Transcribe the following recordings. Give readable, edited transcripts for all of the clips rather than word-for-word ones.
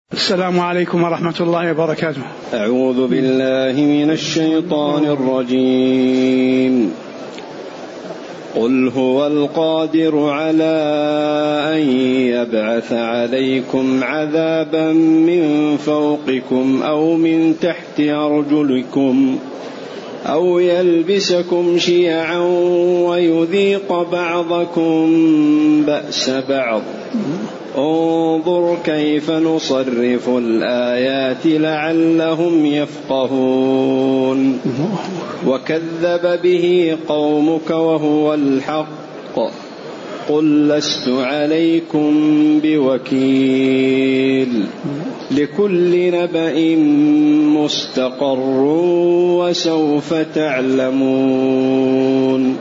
السلام عليكم ورحمة الله وبركاته. أعوذ بالله من الشيطان الرجيم. قل هو القادر على أن يبعث عليكم عذابا من فوقكم أو من تحت أرجلكم أو يلبسكم شيعا ويذيق بعضكم بأس بعض. انظر كيف نصرف الآيات لعلهم يفقهون. وكذب به قومك وهو الحق قل لست عليكم بوكيل لكل نبأ مستقر وسوف تعلمون.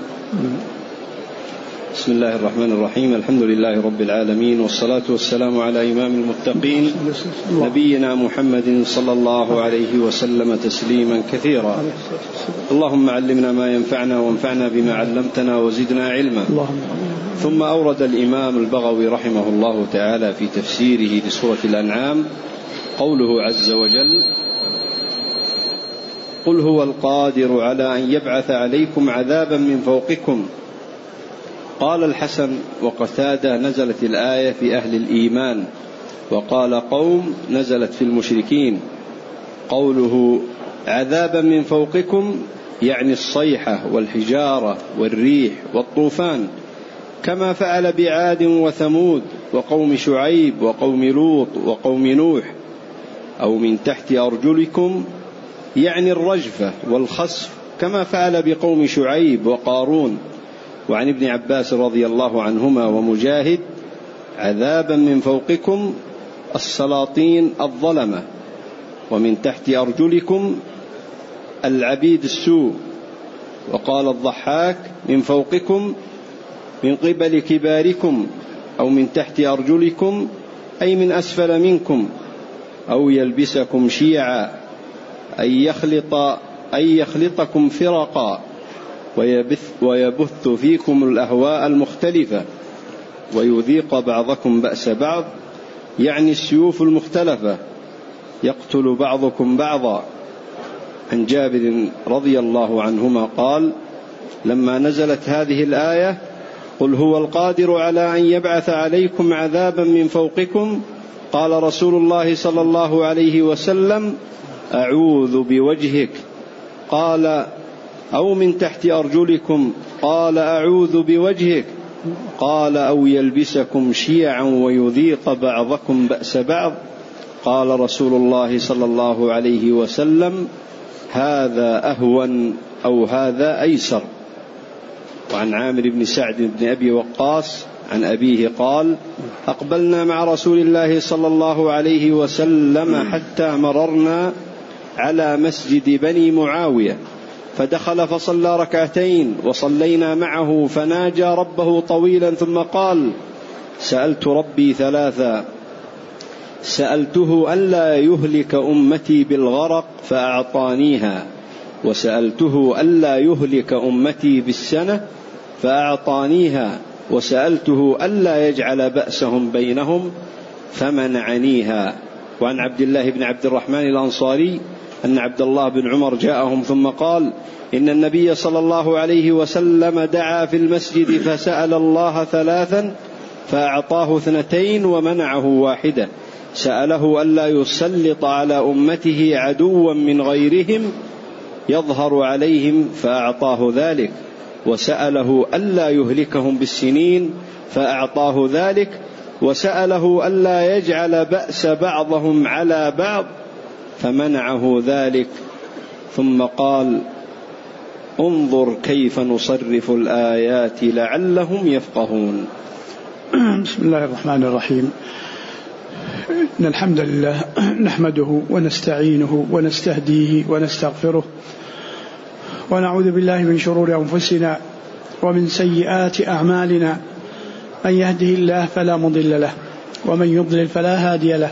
بسم الله الرحمن الرحيم. الحمد لله رب العالمين، والصلاة والسلام على إمام المتقين نبينا محمد صلى الله عليه وسلم تسليما كثيرا. اللهم علمنا ما ينفعنا وانفعنا بما علمتنا وزدنا علما. ثم أورد الإمام البغوي رحمه الله تعالى في تفسيره لسورة الأنعام قوله عز وجل: قل هو القادر على أن يبعث عليكم عذابا من فوقكم. قال الحسن وقتادة: نزلت الآية في أهل الإيمان. وقال قوم: نزلت في المشركين. قوله عذابا من فوقكم يعني الصيحة والحجارة والريح والطوفان، كما فعل بعاد وثمود وقوم شعيب وقوم لوط وقوم نوح. أو من تحت أرجلكم يعني الرجفة والخسف، كما فعل بقوم شعيب وقارون. وعن ابن عباس رضي الله عنهما ومجاهد: عذابا من فوقكم السلاطين الظلمة، ومن تحت أرجلكم العبيد السوء. وقال الضحاك: من فوقكم من قبل كباركم، أو من تحت أرجلكم أي من أسفل منكم. أو يلبسكم شيعا أي يخلطكم فرقا ويبث فيكم الأهواء المختلفة ويذيق بعضكم بأس بعض، يعني السيوف المختلفة، يقتل بعضكم بعضا. عن جابر رضي الله عنهما قال: لما نزلت هذه الآية: قل هو القادر على أن يبعث عليكم عذابا من فوقكم، قال رسول الله صلى الله عليه وسلم: أعوذ بوجهك. قال: أو من تحت أرجلكم؟ قال: أعوذ بوجهك. قال: أو يلبسكم شيعا ويذيق بعضكم بأس بعض. قال رسول الله صلى الله عليه وسلم: هذا أهون أو هذا أيسر. وعن عامر بن سعد بن أبي وقاص عن أبيه قال: أقبلنا مع رسول الله صلى الله عليه وسلم حتى مررنا على مسجد بني معاوية، فدخل فصلى ركعتين وصلينا معه، فناجى ربه طويلا ثم قال: سألت ربي ثلاثا، سألته ألا يهلك أمتي بالغرق فأعطانيها، وسألته ألا يهلك أمتي بالسنة فأعطانيها، وسألته ألا يجعل بأسهم بينهم فمنعنيها. وعن عبد الله بن عبد الرحمن الأنصاري أن عبد الله بن عمر جاءهم ثم قال: إن النبي صلى الله عليه وسلم دعا في المسجد فسأل الله ثلاثا فأعطاه 2 ومنعه 1. سأله ألا يسلط على أمته عدوا من غيرهم يظهر عليهم فأعطاه ذلك، وسأله ألا يهلكهم بالسنين فأعطاه ذلك، وسأله ألا يجعل بأس بعضهم على بعض فمنعه ذلك. ثم قال: انظر كيف نصرف الآيات لعلهم يفقهون. بسم الله الرحمن الرحيم. إن الحمد لله نحمده ونستعينه ونستهديه ونستغفره، ونعوذ بالله من شرور أنفسنا ومن سيئات أعمالنا. من يهده الله فلا مضل له، ومن يضلل فلا هادي له.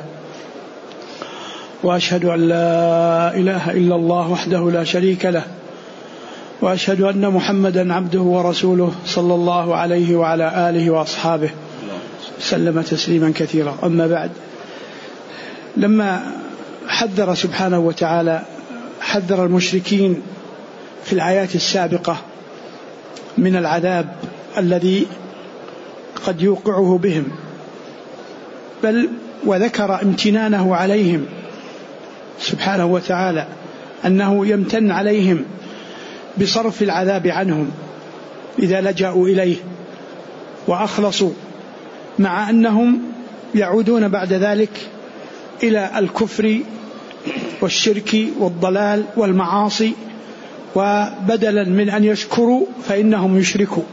وأشهد أن لا إله إلا الله وحده لا شريك له، وأشهد أن محمدا عبده ورسوله صلى الله عليه وعلى آله وأصحابه سلم تسليما كثيرا. أما بعد، لما حذر سبحانه وتعالى حذر المشركين في الآيات السابقة من العذاب الذي قد يوقعه بهم، بل وذكر امتنانه عليهم سبحانه وتعالى أنه يمتن عليهم بصرف العذاب عنهم إذا لجأوا إليه وأخلصوا، مع أنهم يعودون بعد ذلك إلى الكفر والشرك والضلال والمعاصي، وبدلا من أن يشكروا فإنهم يشركوا،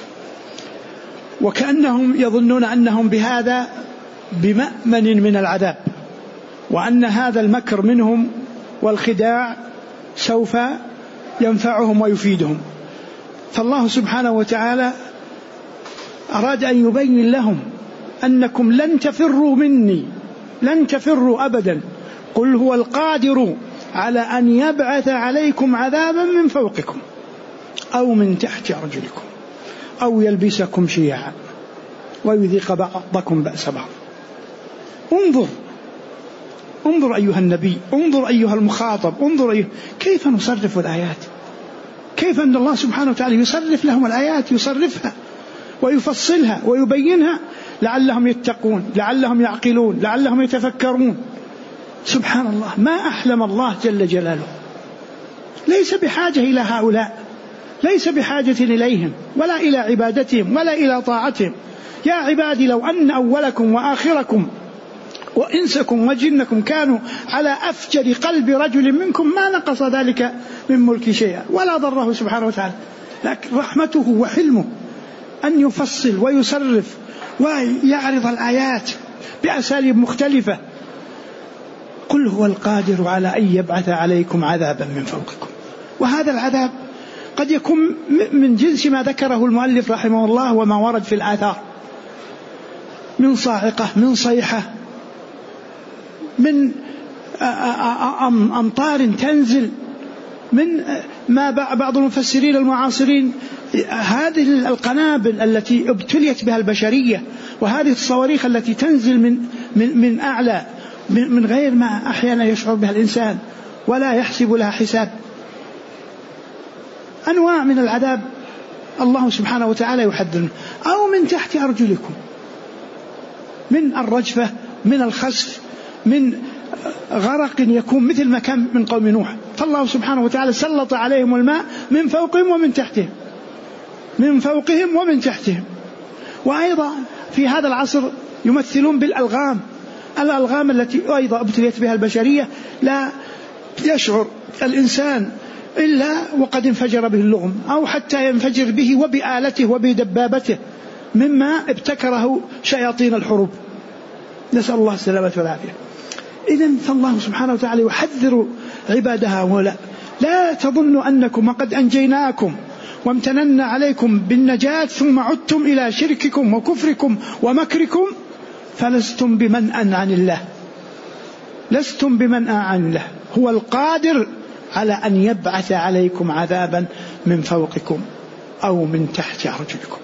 وكأنهم يظنون أنهم بهذا بمأمن من العذاب، وأن هذا المكر منهم والخداع سوف ينفعهم ويفيدهم. فالله سبحانه وتعالى أراد أن يبين لهم أنكم لن تفروا مني، لن تفروا أبدا، قل هو القادر على أن يبعث عليكم عذابا من فوقكم أو من تحت أرجلكم أو يلبسكم شيعا ويذيق بعضكم بأس بعض. انظر أيها النبي، انظر أيها المخاطب، انظر كيف نصرف الآيات، كيف أن الله سبحانه وتعالى يصرف لهم الآيات، يصرفها ويفصلها ويبينها لعلهم يتقون، لعلهم يعقلون، لعلهم يتفكرون. سبحان الله، ما أحلم الله جل جلاله، ليس بحاجة إلى هؤلاء، ليس بحاجة إليهم ولا إلى عبادتهم ولا إلى طاعتهم. يا عبادي لو أن أولكم وآخركم وإنسكم وجنكم كانوا على أفجر قلب رجل منكم ما نقص ذلك من ملك شيئا ولا ضره سبحانه وتعالى، لكن رحمته وحلمه أن يفصل ويصرف ويعرض الآيات بأساليب مختلفة. قل هو القادر على أن يبعث عليكم عذابا من فوقكم، وهذا العذاب قد يكون من جنس ما ذكره المؤلف رحمه الله وما ورد في الآثار من صاعقة، من صيحة، من أمطار تنزل، من ما بعض المفسرين المعاصرين هذه القنابل التي ابتليت بها البشرية، وهذه الصواريخ التي تنزل من أعلى من غير ما أحيانا يشعر بها الإنسان ولا يحسب لها حساب. أنواع من العذاب الله سبحانه وتعالى يحذر، أو من تحت أرجلكم، من الرجفة، من الخسف، من غرق يكون مثل ما كان من قوم نوح، فالله سبحانه وتعالى سلط عليهم الماء من فوقهم ومن تحتهم، من فوقهم ومن تحتهم. وأيضا في هذا العصر يمثلون بالألغام، الألغام التي أيضا ابتليت بها البشرية، لا يشعر الإنسان إلا وقد انفجر به اللغم، أو حتى ينفجر به وبآلته وبدبابته مما ابتكره شياطين الحروب، نسأل الله السلامة والعافية. إذن فالله سبحانه وتعالى يحذر عبادها، ولا لا تظنوا أنكم وقد أنجيناكم وامتننا عليكم بالنجاة ثم عدتم إلى شرككم وكفركم ومكركم فلستم بمنأ عن الله، لستم بمنأ عن الله، هو القادر على أن يبعث عليكم عذابا من فوقكم أو من تحت أرجلكم.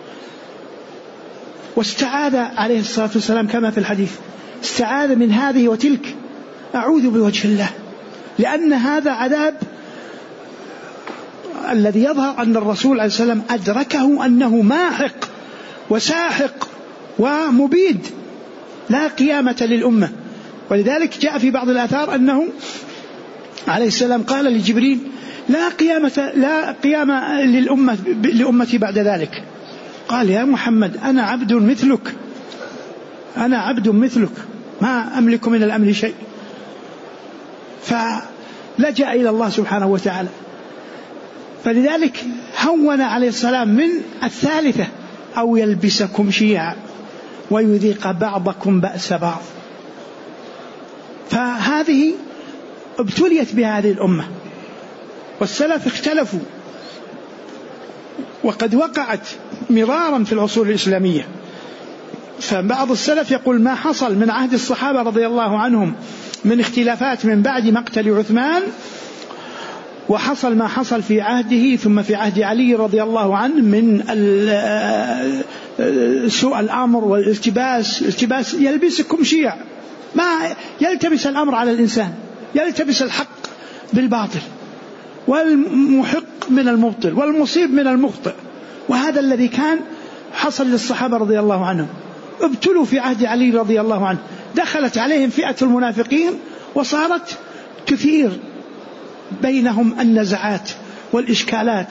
واستعاذ عليه الصلاة والسلام كما في الحديث، استعاذ من هذه وتلك، أعوذ بوجه الله، لأن هذا عذاب الذي يظهر أن الرسول عليه السلام أدركه أنه ماحق وساحق ومبيد، لا قيامة للأمة. ولذلك جاء في بعض الآثار أنه عليه السلام قال لجبريل لا قيامة لأمتي بعد ذلك. قال يا محمد أنا عبد مثلك، أنا عبد مثلك ما أملك من الأمر شيء. فلجأ إلى الله سبحانه وتعالى، فلذلك هون عليه السلام من الثالثة أو يلبسكم شيعا ويذيق بعضكم بأس بعض. فهذه ابتليت بهذه الأمة، والسلف اختلفوا، وقد وقعت مرارا في العصور الإسلامية. فبعض السلف يقول ما حصل من عهد الصحابة رضي الله عنهم من اختلافات من بعد مقتل عثمان، وحصل ما حصل في عهده ثم في عهد علي رضي الله عنه من سوء الأمر والالتباس، يلبسكم شيع ما يلتبس الأمر على الإنسان، يلتبس الحق بالباطل، والمحق من المبطل، والمصيب من المخطئ. وهذا الذي كان حصل للصحابة رضي الله عنهم. ابتلوا في عهد علي رضي الله عنه، دخلت عليهم فئة المنافقين وصارت تثير بينهم النزعات والإشكالات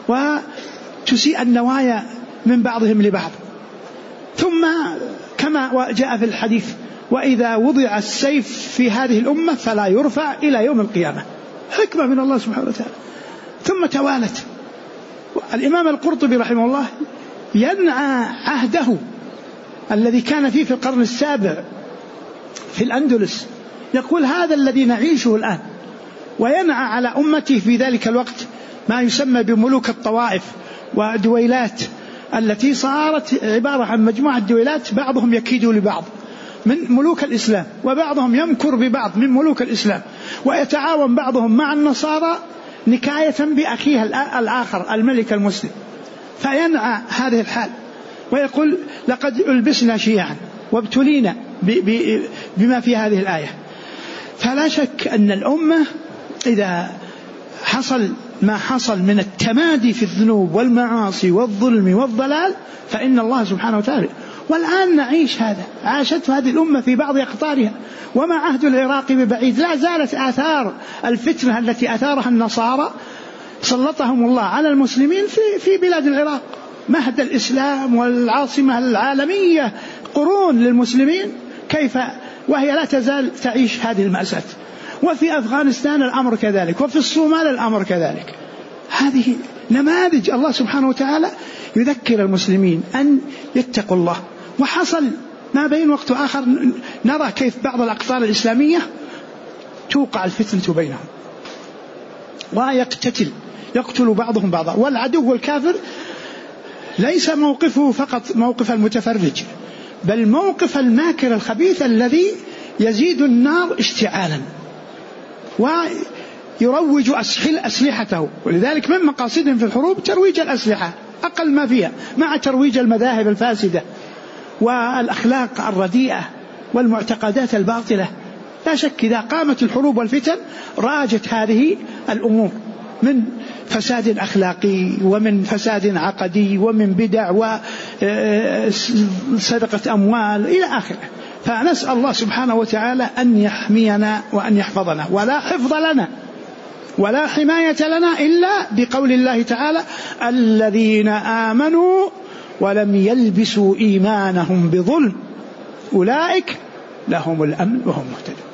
وتسيء النوايا من بعضهم لبعض. ثم كما جاء في الحديث: وإذا وضع السيف في هذه الأمة فلا يرفع إلى يوم القيامة. حكمة من الله سبحانه وتعالى. ثم توالت. الإمام القرطبي رحمه الله ينعى عهده الذي كان فيه في القرن السابع في الأندلس، يقول: هذا الذي نعيشه الآن. وينعى على أمته في ذلك الوقت ما يسمى بملوك الطوائف ودويلات، التي صارت عبارة عن مجموعة دويلات، بعضهم يكيد لبعض من ملوك الإسلام، وبعضهم يمكر ببعض من ملوك الإسلام، ويتعاون بعضهم مع النصارى نكاية بأخيها الآخر الملك المسلم. فينعى هذه الحال ويقول: لقد ألبسنا شيعا وابتلينا بما في هذه الآية. فلا شك أن الأمة إذا حصل ما حصل من التمادي في الذنوب والمعاصي والظلم والضلال فإن الله سبحانه وتعالى. والآن نعيش هذا، عاشته هذه الأمة في بعض أقطارها. وما عهد العراق ببعيد، لا زالت آثار الفتنة التي أثارها النصارى سلطهم الله على المسلمين في بلاد العراق. مهد الإسلام والعاصمة العالمية قرون للمسلمين، كيف وهي لا تزال تعيش هذه المأساة. وفي أفغانستان الأمر كذلك، وفي الصومال الأمر كذلك. هذه نماذج الله سبحانه وتعالى يذكر المسلمين أن يتقوا الله. وحصل ما بين وقت آخر نرى كيف بعض الأقطار الإسلامية توقع الفتنة بينهم يقتل بعضهم بعضا. والعدو والكافر ليس موقفه فقط موقف المتفرج، بل موقف الماكر الخبيث الذي يزيد النار اشتعالا ويروج أسلحته. ولذلك من مقاصدهم في الحروب ترويج الأسلحة أقل ما فيها، مع ترويج المذاهب الفاسدة والأخلاق الرديئة والمعتقدات الباطلة. لا شك إذا قامت الحروب والفتن راجت هذه الأمور من فساد أخلاقي ومن فساد عقدي ومن بدع وسرقة أموال إلى آخره. فنسأل الله سبحانه وتعالى أن يحمينا وأن يحفظنا. ولا حفظ لنا ولا حماية لنا إلا بقول الله تعالى: الذين آمنوا ولم يلبسوا إيمانهم بظلم أولئك لهم الأمن وهم مهتدون.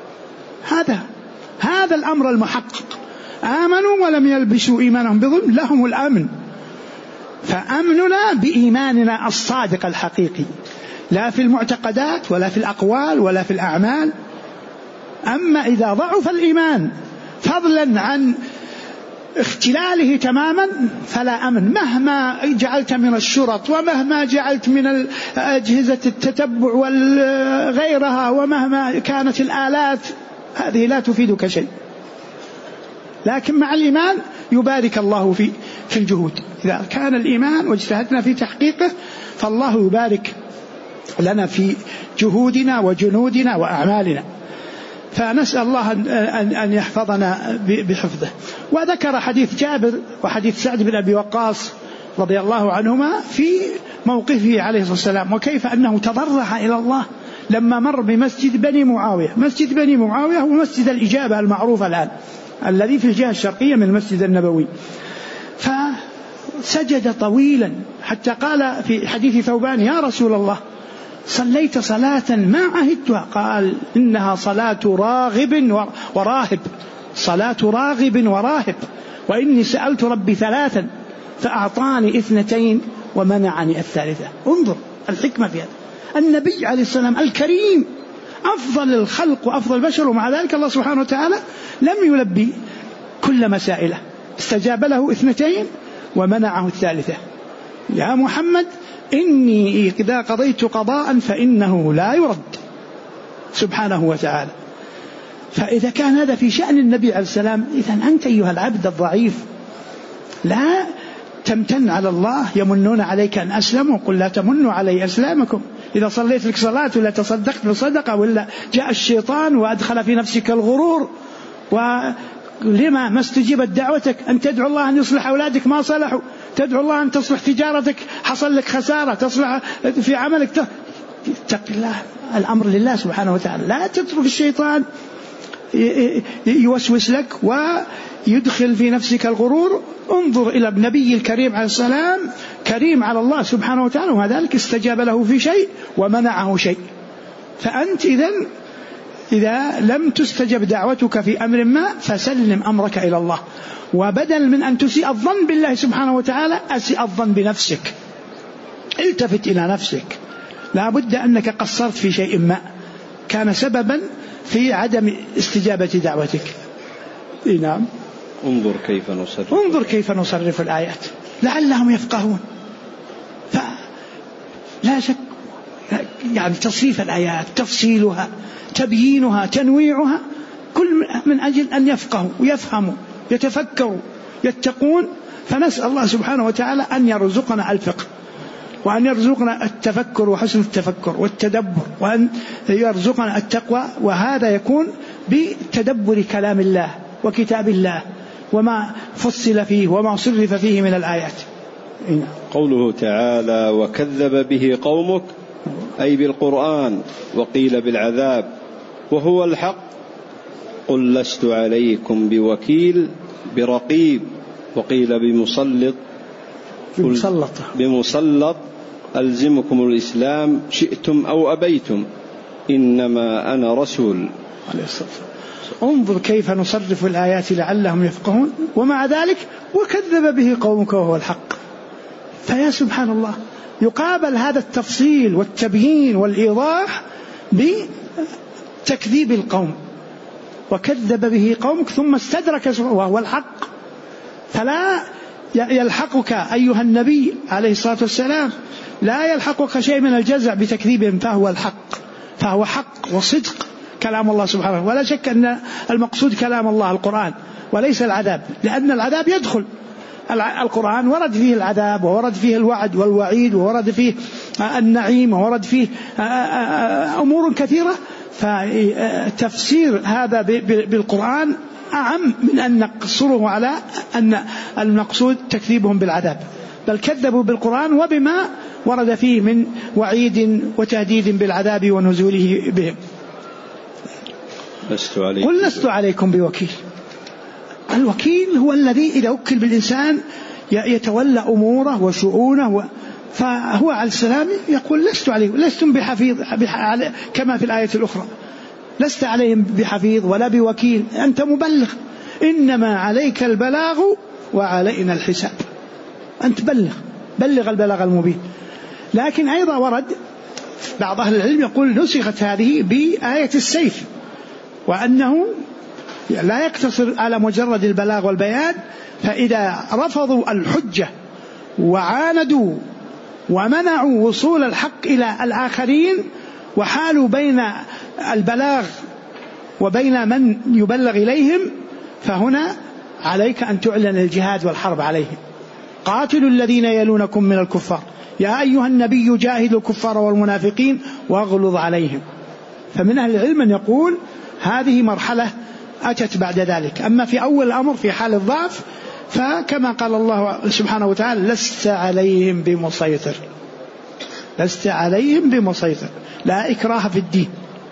هذا الأمر المحقق. آمنوا ولم يلبسوا إيمانهم بظلم لهم الأمن. فأمننا بإيماننا الصادق الحقيقي، لا في المعتقدات ولا في الأقوال ولا في الأعمال. أما إذا ضعف الإيمان فضلا عن اختلاله تماما فلا أمن، مهما جعلت من الشرط ومهما جعلت من أجهزة التتبع وغيرها ومهما كانت الآلات، هذه لا تفيدك شيء. لكن مع الإيمان يبارك الله في الجهود. إذا كان الإيمان واجتهدنا في تحقيقه فالله يبارك لنا في جهودنا وجنودنا وأعمالنا. فنسأل الله أن يحفظنا بحفظه. وذكر حديث جابر وحديث سعد بن أبي وقاص رضي الله عنهما في موقفه عليه الصلاة والسلام، وكيف أنه تضرع إلى الله لما مر بمسجد بني معاوية. مسجد بني معاوية هو مسجد الإجابة المعروف الآن الذي في الجهة الشرقية من المسجد النبوي. فسجد طويلا حتى قال في حديث ثوبان: يا رسول الله صليت صلاة ما عهدتها. قال: إنها صلاة راغب وراهب، صلاة راغب وراهب، وإني سألت ربي 3 فأعطاني 2 ومنعني 3. انظر الحكمة في هذا. النبي عليه السلام الكريم أفضل الخلق وأفضل البشر، ومع ذلك الله سبحانه وتعالى لم يلبي كل مسائله، استجاب له 2 ومنعه 3. يا محمد إني إذا قضيت قضاء فإنه لا يرد سبحانه وتعالى. فإذا كان هذا في شأن النبي عليه السلام، إذن أنت أيها العبد الضعيف لا تمتن على الله. يمنون عليك أن أسلموا، قل لا تمنوا علي أسلامكم، إذا صليت لك صلاة ولا تصدقت بصدقة ولا جاء الشيطان وأدخل في نفسك الغرور، ولما ما استجيبت دعوتك أن تدعو الله أن يصلح أولادك ما صلحوا، تدعو الله أن تصلح تجارتك حصل لك خسارة، تصلح في عملك، اتق الله، الأمر لله سبحانه وتعالى. لا تترك الشيطان يوسوس لك ويدخل في نفسك الغرور. انظر إلى النبي الكريم عليه السلام، كريم على الله سبحانه وتعالى، وذلك استجاب له في شيء ومنعه شيء. فأنت إذا لم تستجب دعوتك في أمر ما فسلم أمرك إلى الله، وبدل من أن تسيء الظن بالله سبحانه وتعالى أسيء الظن بنفسك. التفت إلى نفسك، لا بد أنك قصرت في شيء ما كان سببا في عدم استجابة دعوتك. نعم. انظر كيف نصرف الآيات لعلهم يفقهون. فلا شك يعني تصريف الآيات، تفصيلها، تبيينها، تنويعها، كل من أجل أن يفقهوا ويفهموا، يتفكروا، يتقون. فنسأل الله سبحانه وتعالى أن يرزقنا الفقه، وأن يرزقنا التفكر وحسن التفكر والتدبر، وأن يرزقنا التقوى، وهذا يكون بتدبر كلام الله وكتاب الله وما فصل فيه وما صرف فيه من الآيات. قوله تعالى وكذب به قومك أي بالقرآن، وقيل بالعذاب وهو الحق، قل لست عليكم بوكيل برقيب، وقيل بمسلط ألزمكم الإسلام شئتم أو أبيتم، إنما أنا رسول. انظر كيف نصرف الآيات لعلهم يفقهون، ومع ذلك وكذب به قومك وهو الحق. فيا سبحان الله، يقابل هذا التفصيل والتبيين والإيضاح بتكذيب القوم. وكذب به قومك ثم استدرك وهو الحق. فلا يلحقك أيها النبي عليه الصلاة والسلام، لا يلحقك شيء من الجزع بتكذيبهم، فهو الحق، فهو حق وصدق كلام الله سبحانه. ولا شك أن المقصود كلام الله القرآن وليس العذاب، لأن العذاب يدخل القرآن، ورد فيه العذاب وورد فيه الوعد والوعيد وورد فيه النعيم وورد فيه أمور كثيرة. فتفسير هذا بالقرآن أعم من أن نقصره على أن المقصود تكذيبهم بالعذاب، بل كذبوا بالقرآن وبما ورد فيه من وعيد وتهديد بالعذاب ونزوله بهم. قل لست عليكم بوكيل. الوكيل هو الذي إذا وكل بالإنسان يتولى أموره وشؤونه، فهو عليه السلام يقول لست عليكم، لستم بحفيظ كما في الآية الأخرى، لست عليهم بحفيظ ولا بوكيل، أنت مبلغ، إنما عليك البلاغ وعلينا الحساب. أنت بلغ البلاغ المبين. لكن أيضا ورد بعض أهل العلم يقول نسخت هذه بآية السيف، وأنه لا يقتصر على مجرد البلاغ والبيان، فإذا رفضوا الحجة وعاندوا ومنعوا وصول الحق إلى الآخرين وحالوا بين البلاغ وبين من يبلغ إليهم، فهنا عليك أن تعلن الجهاد والحرب عليهم. قاتلوا الذين يلونكم من الكفار يا أيها النبي جاهد الكفار والمنافقين واغلظ عليهم. فمن أهل العلم من يقول هذه مرحلة أتت بعد ذلك. أما في أول الأمر في حال الضعف فكما قال الله سبحانه وتعالى لست عليهم بمسيطر، لست عليهم بمسيطر، لا إكراه في الدين.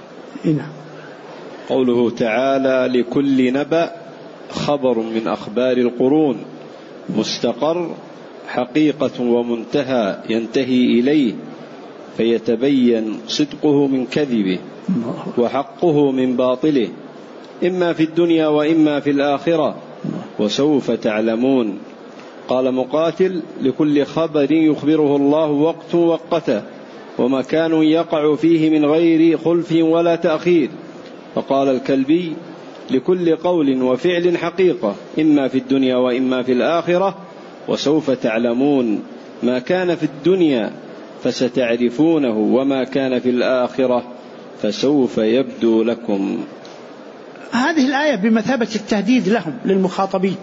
قوله تعالى لكل نبأ خبر من أخبار القرون، مستقر حقيقة ومنتهى ينتهي إليه، فيتبين صدقه من كذبه وحقه من باطله، إما في الدنيا وإما في الآخرة، وسوف تعلمون. قال مقاتل لكل خبر يخبره الله وقت وقته ومكان يقع فيه من غير خلف ولا تأخير. فقال الكلبي لكل قول وفعل حقيقة، إما في الدنيا وإما في الآخرة، وسوف تعلمون. ما كان في الدنيا فستعرفونه، وما كان في الآخرة فسوف يبدو لكم. هذه الآية بمثابة التهديد لهم للمخاطبين،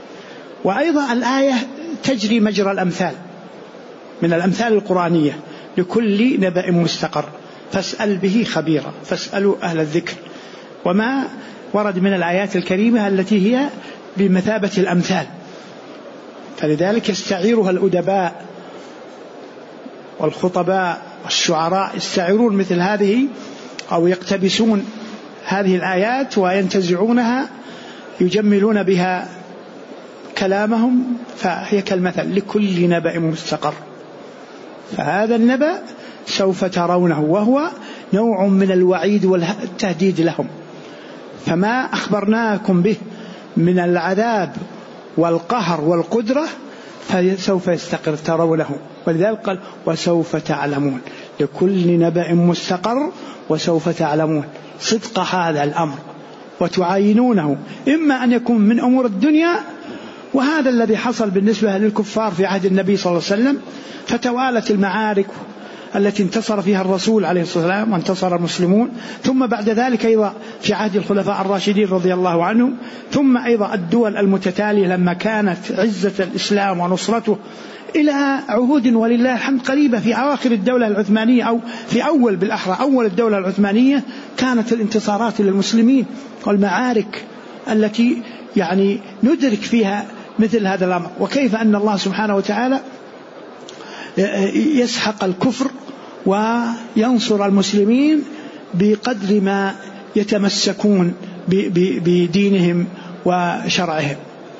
وأيضا الآية تجري مجرى الأمثال من الأمثال القرآنية، لكل نبأ مستقر فاسأل به خبيرا فاسألوا أهل الذكر. وما ورد من الآيات الكريمة التي هي بمثابة الأمثال، فلذلك يستعيرها الأدباء والخطباء والشعراء، يستعيرون مثل هذه أو يقتبسون هذه الآيات وينتزعونها يجملون بها كلامهم، فهي كالمثل لكل نبأ مستقر. فهذا النبأ سوف ترونه، وهو نوع من الوعيد والتهديد لهم. فما أخبرناكم به من العذاب والقهر والقدرة فسوف يستقر ترونه، ولذلك قال وسوف تعلمون، لكل نبأ مستقر وسوف تعلمون صدق هذا الأمر وتعاينونه، إما أن يكون من أمور الدنيا، وهذا الذي حصل بالنسبة للكفار في عهد النبي صلى الله عليه وسلم، فتوالت المعارك التي انتصر فيها الرسول عليه الصلاة والسلام وانتصر المسلمون، ثم بعد ذلك أيضا في عهد الخلفاء الراشدين رضي الله عنهم، ثم أيضا الدول المتتالية لما كانت عزة الإسلام ونصرته إلى عهود ولله الحمد قريبة في أواخر الدولة العثمانية، أو في أول بالأحرى أول الدولة العثمانية، كانت الانتصارات للمسلمين والمعارك التي يعني ندرك فيها مثل هذا الأمر، وكيف أن الله سبحانه وتعالى يسحق الكفر وينصر المسلمين بقدر ما يتمسكون بدينهم وشرعهم.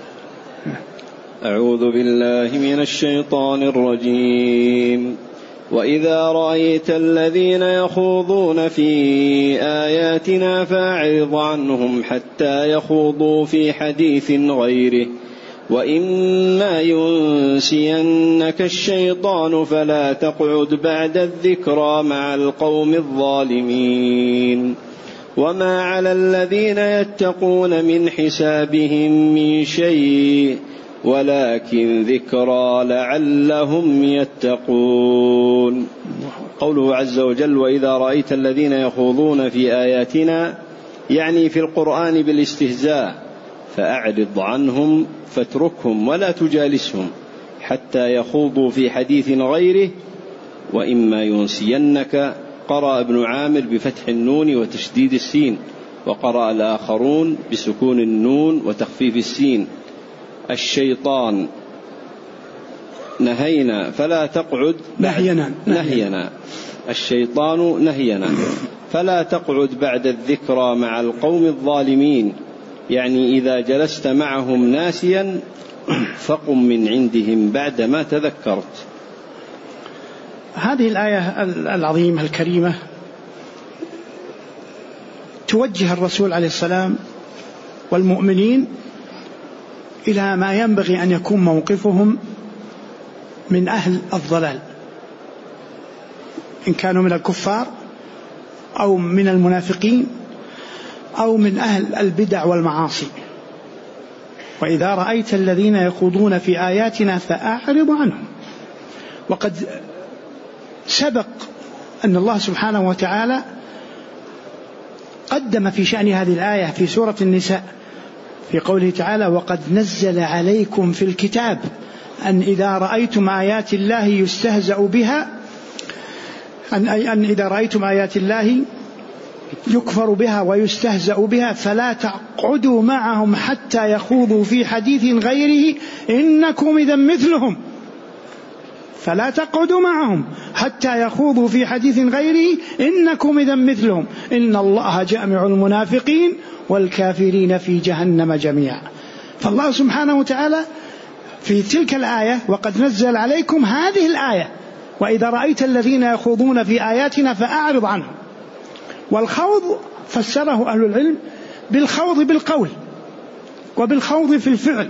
أعوذ بالله من الشيطان الرجيم. وإذا رأيت الذين يخوضون في آياتنا فأعرض عنهم حتى يخوضوا في حديث غيره، وإما ينسينك الشيطان فلا تقعد بعد الذكرى مع القوم الظالمين. وما على الذين يتقون من حسابهم من شيء ولكن ذكرى لعلهم يتقون. قوله عز وجل وإذا رأيت الذين يخوضون في آياتنا، يعني في القرآن بالاستهزاء، فأعرض عنهم فاتركهم ولا تجالسهم حتى يخوضوا في حديث غيره. وإما ينسينك، قرأ ابن عامر بفتح النون وتشديد السين، وقرأ الآخرون بسكون النون وتخفيف السين. الشيطان نهينا فلا تقعد نهينا الشيطان نهينا فلا تقعد بعد الذكرى مع القوم الظالمين، يعني إذا جلست معهم ناسيا فقم من عندهم بعدما تذكرت. هذه الآية العظيمة الكريمة توجه الرسول عليه السلام والمؤمنين إلى ما ينبغي أن يكون موقفهم من أهل الضلال، إن كانوا من الكفار أو من المنافقين أو من أهل البدع والمعاصي. وإذا رأيت الذين يخوضون في آياتنا فأعرض عنهم. وقد سبق أن الله سبحانه وتعالى قدم في شأن هذه الآية في سورة النساء في قوله تعالى وقد نزل عليكم في الكتاب أن إذا رأيتم آيات الله يستهزأ بها أن إذا رأيتم آيات الله يكفر بها ويستهزأ بها فلا تقعدوا معهم حتى يخوضوا في حديث غيره إنكم إذا مثلهم. فلا تقعدوا معهم حتى يخوضوا في حديث غيره إنكم إذا مثلهم إن الله جامع المنافقين والكافرين في جهنم جميعا. فالله سبحانه وتعالى في تلك الآية وقد نزل عليكم هذه الآية وإذا رأيت الذين يخوضون في آياتنا فأعرض عنهم. والخوض فسره أهل العلم بالخوض بالقول وبالخوض في الفعل.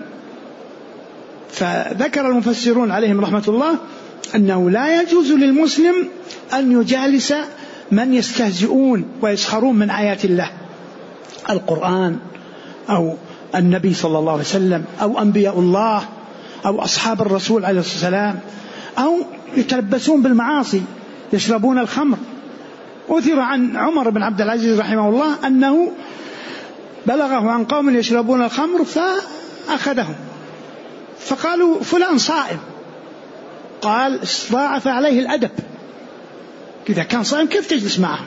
فذكر المفسرون عليهم رحمة الله أنه لا يجوز للمسلم أن يجالس من يستهزئون ويسخرون من آيات الله، القرآن أو النبي صلى الله عليه وسلم أو أنبياء الله أو أصحاب الرسول عليه الصلاة والسلام، أو يتلبسون بالمعاصي يشربون الخمر. أثر عن عمر بن عبد العزيز رحمه الله أنه بلغه عن قوم يشربون الخمر فأخذهم فقالوا فلان صائم، قال ضاعف عليه الأدب إذا كان صائم كيف تجلس معه؟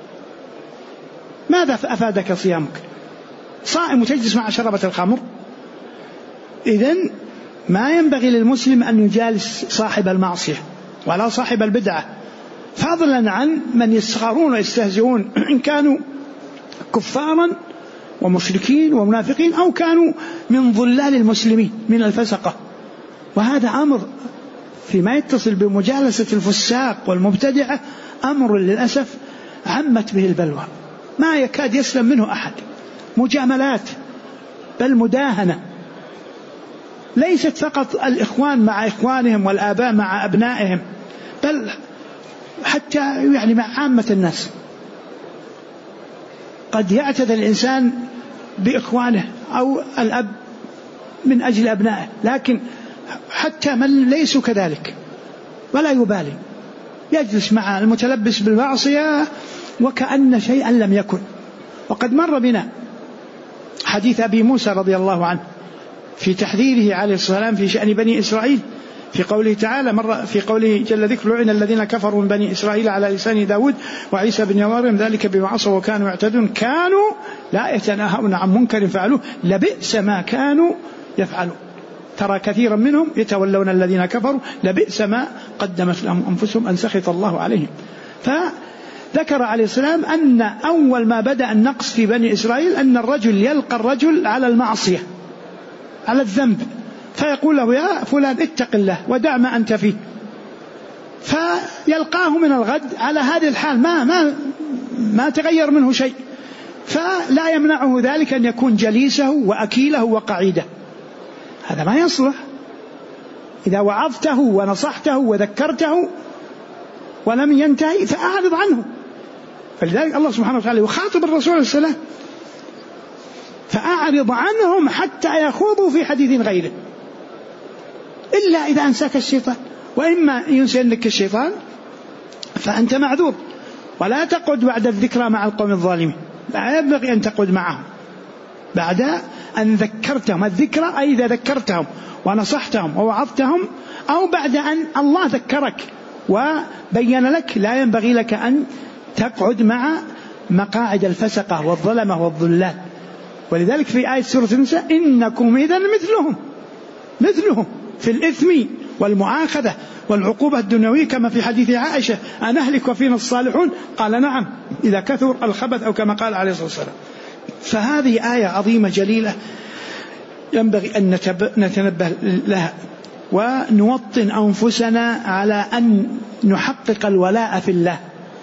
ماذا أفادك صيامك؟ صائم وتجلس مع شربة الخمر؟ إذن ما ينبغي للمسلم أن يجالس صاحب المعصية ولا صاحب البدعة، فضلا عن من يسخرون ويستهزئون إن كانوا كفارا ومشركين ومنافقين أو كانوا من ظلال المسلمين من الفسقة. وهذا أمر فيما يتصل بمجالسة الفساق والمبتدعة أمر للأسف عمت به البلوى، ما يكاد يسلم منه أحد. مجاملات بل مداهنة، ليست فقط الإخوان مع إخوانهم والآباء مع أبنائهم، بل حتى يعني مع عامة الناس. قد يعتذر الإنسان بإخوانه أو الأب من أجل أبنائه، لكن حتى من ليسوا كذلك ولا يبالي، يجلس مع المتلبس بالمعصية وكأن شيئا لم يكن. وقد مر بنا حديث أبي موسى رضي الله عنه في تحذيره عليه الصلاة والسلام في شأن بني إسرائيل، في قوله تعالى، مر في قوله جل ذكره: لعن الذين كفروا من بني إسرائيل على لسان داود وعيسى بن مريم ذلك بما عصوا وكانوا يعتدون كانوا لا يتناهون عن منكر فعلوه لبئس ما كانوا يفعلون. ترى كثيرا منهم يتولون الذين كفروا لبئس ما قدمت لهم أنفسهم أن سخط الله عليهم. فذكر عليه السلام أن أول ما بدأ النقص في بني إسرائيل أن الرجل يلقى الرجل على المعصية على الذنب، فيقول له: يا فلان اتق الله ودع ما أنت فيه، فيلقاه من الغد على هذه الحال ما تغير منه شيء، فلا يمنعه ذلك أن يكون جليسه وأكيله وقعيده. هذا ما يصلح. إذا وعظته ونصحته وذكرته ولم ينتهي فأعرض عنه. فلذلك الله سبحانه وتعالى يخاطب الرسول عليه السلام: فأعرض عنهم حتى يخوضوا في حديث غيره، إلا إذا أنساك الشيطان، وإما ينسينك الشيطان فأنت معذور. ولا تقعد بعد الذكرى مع القوم الظالمين، لا ينبغي أن تقعد معهم بعد أن ذكرتهم. الذكرى أي إذا ذكرتهم ونصحتهم ووعظتهم، أو بعد أن الله ذكرك وبين لك، لا ينبغي لك أن تقعد مع مقاعد الفسقة والظلمة والضلال. ولذلك في آية سورة النساء: إنكم إذن مثلهم في الإثم والمؤاخذة والعقوبة الدنيوية، كما في حديث عائشة: أنهلك وفينا الصالحون؟ قال: نعم، إذا كثر الخبث، أو كما قال عليه الصلاة والسلام. فهذه آية عظيمة جليلة ينبغي أن نتنبه لها ونوطن أنفسنا على أن نحقق الولاء في الله،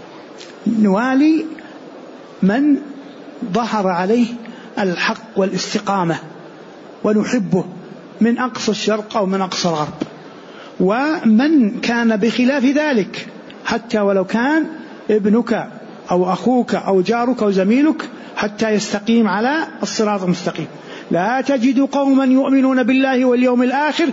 نوالي من ظهر عليه الحق والاستقامة ونحبه من أقصى الشرق أو من أقصى الغرب، ومن كان بخلاف ذلك حتى ولو كان ابنك أو أخوك أو جارك أو زميلك حتى يستقيم على الصراط المستقيم. لا تجد قوما يؤمنون بالله واليوم الآخر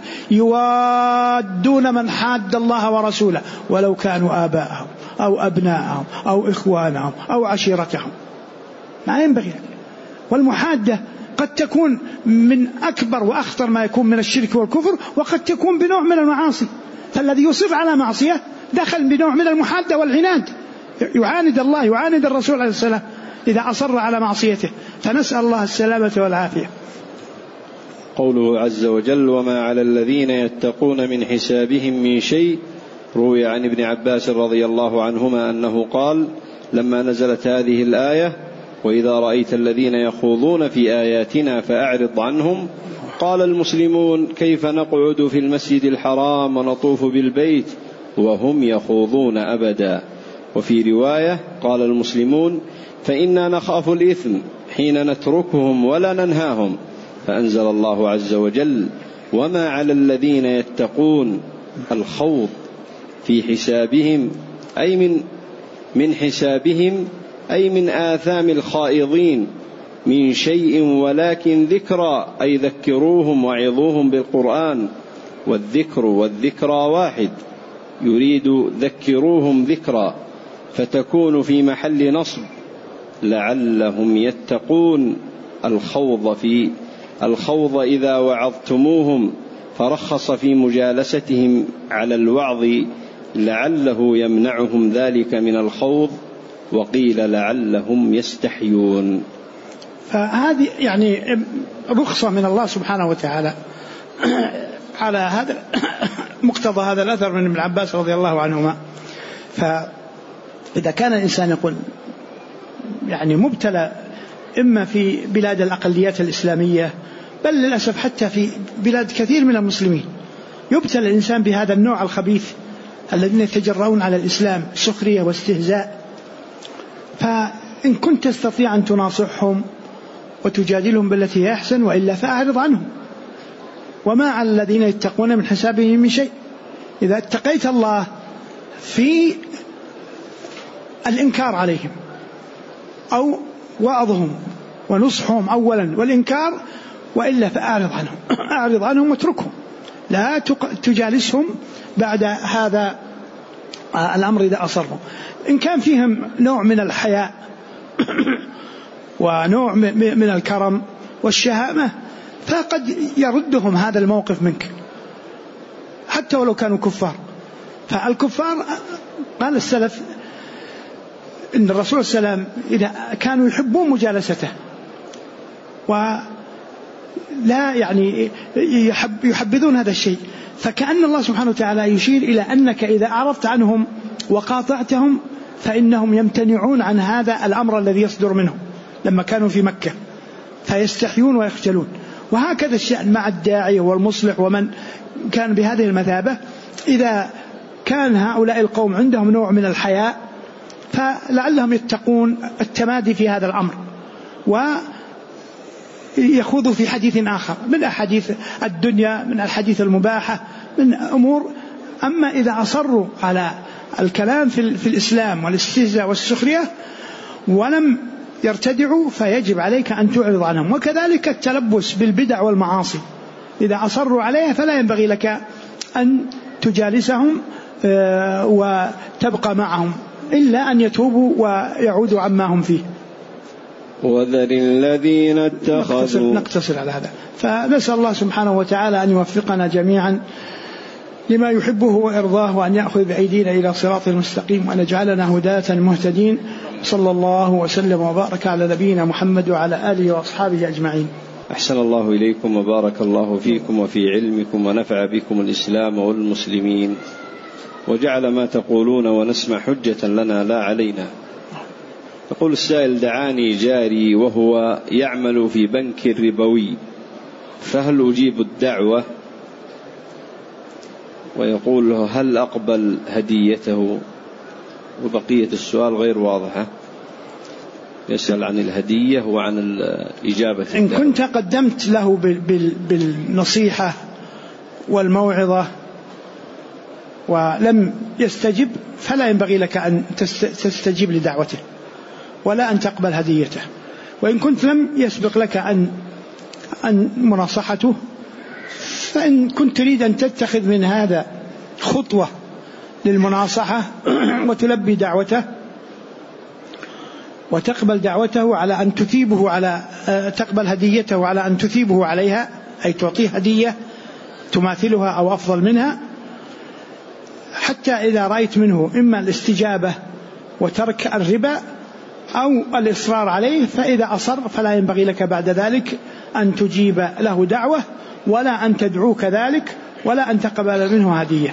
يوادون من حاد الله ورسوله ولو كانوا آباءهم أو أبناءهم أو إخوانهم أو عشيرتهم. ما ينبغي. والمحادة قد تكون من أكبر وأخطر ما يكون من الشرك والكفر، وقد تكون بنوع من المعاصي. فالذي يصر على معصية دخل بنوع من المحادة والعناد، يعاند الله يعاند الرسول عليه السلام إذا أصر على معصيته. فنسأل الله السلامة والعافية. قوله عز وجل: وما على الذين يتقون من حسابهم من شيء. روي عن ابن عباس رضي الله عنهما أنه قال: لما نزلت هذه الآية: وإذا رأيت الذين يخوضون في آياتنا فأعرض عنهم، قال المسلمون: كيف نقعد في المسجد الحرام ونطوف بالبيت وهم يخوضون أبدا. وفي رواية قال المسلمون: فإنا نخاف الإثم حين نتركهم ولا ننهاهم. فأنزل الله عز وجل: وما على الذين يتقون الخوض في حسابهم، أي من حسابهم، أي من آثام الخائضين من شيء، ولكن ذكرى، أي ذكروهم وعظوهم بالقرآن. والذكر والذكرى واحد، يريد ذكروهم ذكرى، فتكون في محل نصب لعلهم يتقون. الخوض إذا وعظتموهم، فرخص في مجالستهم على الوعظ لعله يمنعهم ذلك من الخوض، وقيل لعلهم يستحيون. فهذه يعني رخصة من الله سبحانه وتعالى على هذا مقتضى هذا الأثر من ابن عباس رضي الله عنهما. فإذا كان الإنسان يقول يعني مبتلى إما في بلاد الأقليات الإسلامية، بل للأسف حتى في بلاد كثير من المسلمين يبتلى الإنسان بهذا النوع الخبيث الذين يتجرؤون على الإسلام سخرية واستهزاء، فإن كنت تستطيع أن تناصحهم وتجادلهم بالتي هي أحسن، وإلا فأعرض عنهم، وما على الذين يتقون من حسابهم من شيء. إذا اتقيت الله في الإنكار عليهم أو وعظهم ونصحهم أولا والإنكار، وإلا فأعرض عنهم أعرض عنهم واتركهم، لا تجالسهم بعد هذا الأمر إذا أصروا. إن كان فيهم نوع من الحياء ونوع من الكرم والشهامة، فقد يردهم هذا الموقف منك حتى ولو كانوا كفار. فالكفار قال السلف إن الرسول صلى الله عليه وسلم إذا كانوا يحبون مجالسته ولا يعني يحبذون هذا الشيء، فكأن الله سبحانه وتعالى يشير إلى أنك إذا أعرضت عنهم وقاطعتهم فإنهم يمتنعون عن هذا الأمر الذي يصدر منهم لما كانوا في مكة، فيستحيون ويخجلون. وهكذا الشأن مع الداعي والمصلح ومن كان بهذه المثابة، إذا كان هؤلاء القوم عندهم نوع من الحياء فلعلهم يتقون التمادي في هذا الأمر ويخوضوا في حديث آخر من أحاديث الدنيا، من الحديث المباحة، من أمور. أما إذا أصروا على الكلام في الإسلام والاستهزاء والسخرية ولم يرتدعوا فيجب عليك أن تعرض عنهم. وكذلك التلبس بالبدع والمعاصي، إذا أصروا عليها فلا ينبغي لك أن تجالسهم وتبقى معهم إلا أن يتوبوا ويعودوا عما هم فيه. وذر الذين اتخذوا. نقتصر على هذا. فنسأل الله سبحانه وتعالى أن يوفقنا جميعا لما يحبه وإرضاه، وأن يأخذ بأيدينا إلى صراط المستقيم، وأن يجعلنا هداة مهتدين. صلى الله وسلم وبارك على نبينا محمد وعلى آله وأصحابه أجمعين. أحسن الله إليكم وبارك الله فيكم وفي علمكم، ونفع بكم الإسلام والمسلمين، وجعل ما تقولون ونسمع حجة لنا لا علينا. يقول السائل: دعاني جاري وهو يعمل في بنك ربوي، فهل أجيب الدعوة؟ ويقول له: هل أقبل هديته؟ وبقية السؤال غير واضحة، يسأل عن الهدية وعن الإجابة. إن كنت قدمت له بالنصيحة والموعظة ولم يستجب فلا ينبغي لك أن تستجيب لدعوته ولا أن تقبل هديته. وإن كنت لم يسبق لك أن مناصحته، فإن كنت تريد أن تتخذ من هذا خطوة للمناصحة وتلبي دعوته وتقبل دعوته على أن تثيبه على تقبل هديته على أن تثيبه عليها، أي تعطيه هدية تماثلها أو أفضل منها، حتى إذا رأيت منه إما الاستجابة وترك الربا أو الإصرار عليه، فإذا أصر فلا ينبغي لك بعد ذلك أن تجيب له دعوة ولا أن تدعو كذلك ولا أن تقبل منه هدية.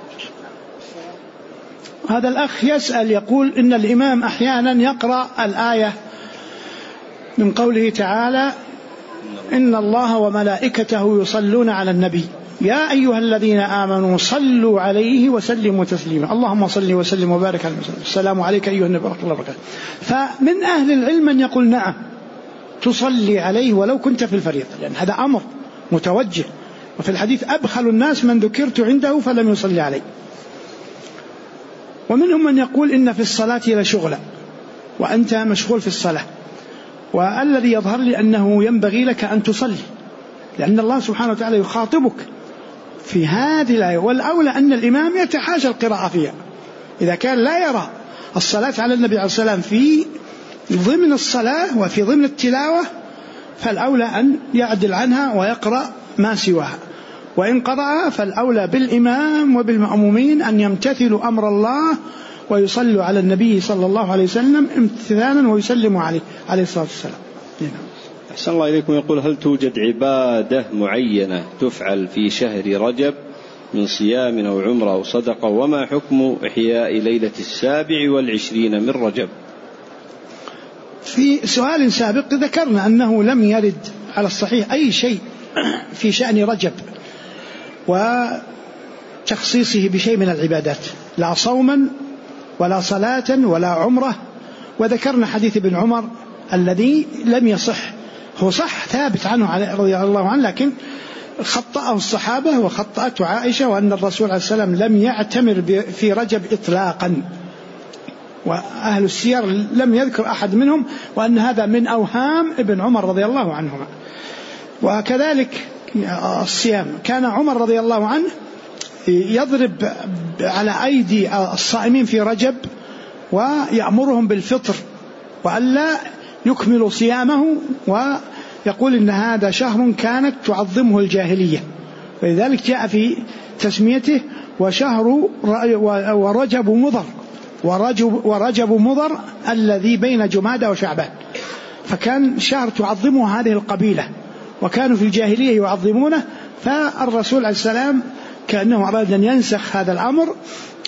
هذا الأخ يسأل يقول: إن الإمام أحيانا يقرأ الآية من قوله تعالى: إن الله وملائكته يصلون على النبي يا أيها الذين آمنوا صلوا عليه وسلموا تسليما، اللهم صل وسلم وبارك على السلام عليك أيها النبي ورحمة الله وبركاته. فمن أهل العلم من يقول: نعم تصلي عليه ولو كنت في الفريضة، لأن هذا أمر متوجه، وفي الحديث: أبخل الناس من ذكرت عنده فلم يصلي عليه. ومنهم من يقول: إن في الصلاة لشغلا وأنت مشغول في الصلاة، والذي يظهر لي أنه ينبغي لك أن تصلي، لأن الله سبحانه وتعالى يخاطبك في هذه الآية، والأولى أن الإمام يتحاشى القراءة فيها. إذا كان لا يرى الصلاة على النبي عليه الصلاة والسلام في ضمن الصلاة وفي ضمن التلاوة، فالأولى أن يعدل عنها ويقرأ ما سواها. وإن قرأ فالأولى بالإمام وبالمأمومين أن يمتثلوا أمر الله ويصلوا على النبي صلى الله عليه وسلم امتثالا ويسلموا عليه الصلاة والسلام. أحسن الله إليكم. يقول: هل توجد عبادة معينة تفعل في شهر رجب من صيام أو عمرة أو صدقة؟ وما حكم إحياء ليلة 27 من رجب؟ في سؤال سابق ذكرنا أنه لم يرد على الصحيح أي شيء في شأن رجب وتخصيصه بشيء من العبادات، لا صوما ولا صلاة ولا عمرة. وذكرنا حديث ابن عمر الذي لم يصح، هو صح ثابت عنه رضي الله عنه، لكن خطأه الصحابة وخطأته عائشة، وأن الرسول عليه السلام لم يعتمر في رجب إطلاقا، وأهل السير لم يذكر أحد منهم، وأن هذا من أوهام ابن عمر رضي الله عنهما. وكذلك الصيام، كان عمر رضي الله عنه يضرب على أيدي الصائمين في رجب ويأمرهم بالفطر وألا يكملوا صيامه، ويقول إن هذا شهر كانت تعظمه الجاهلية، ولذلك جاء في تسميته ورجب مضر، ورجب مضر الذي بين جمادى وشعبان، فكان شهر تعظمه هذه القبيلة، وكانوا في الجاهلية يعظمونه. فالرسول عليه السلام كأنه أراد أن ينسخ هذا الأمر،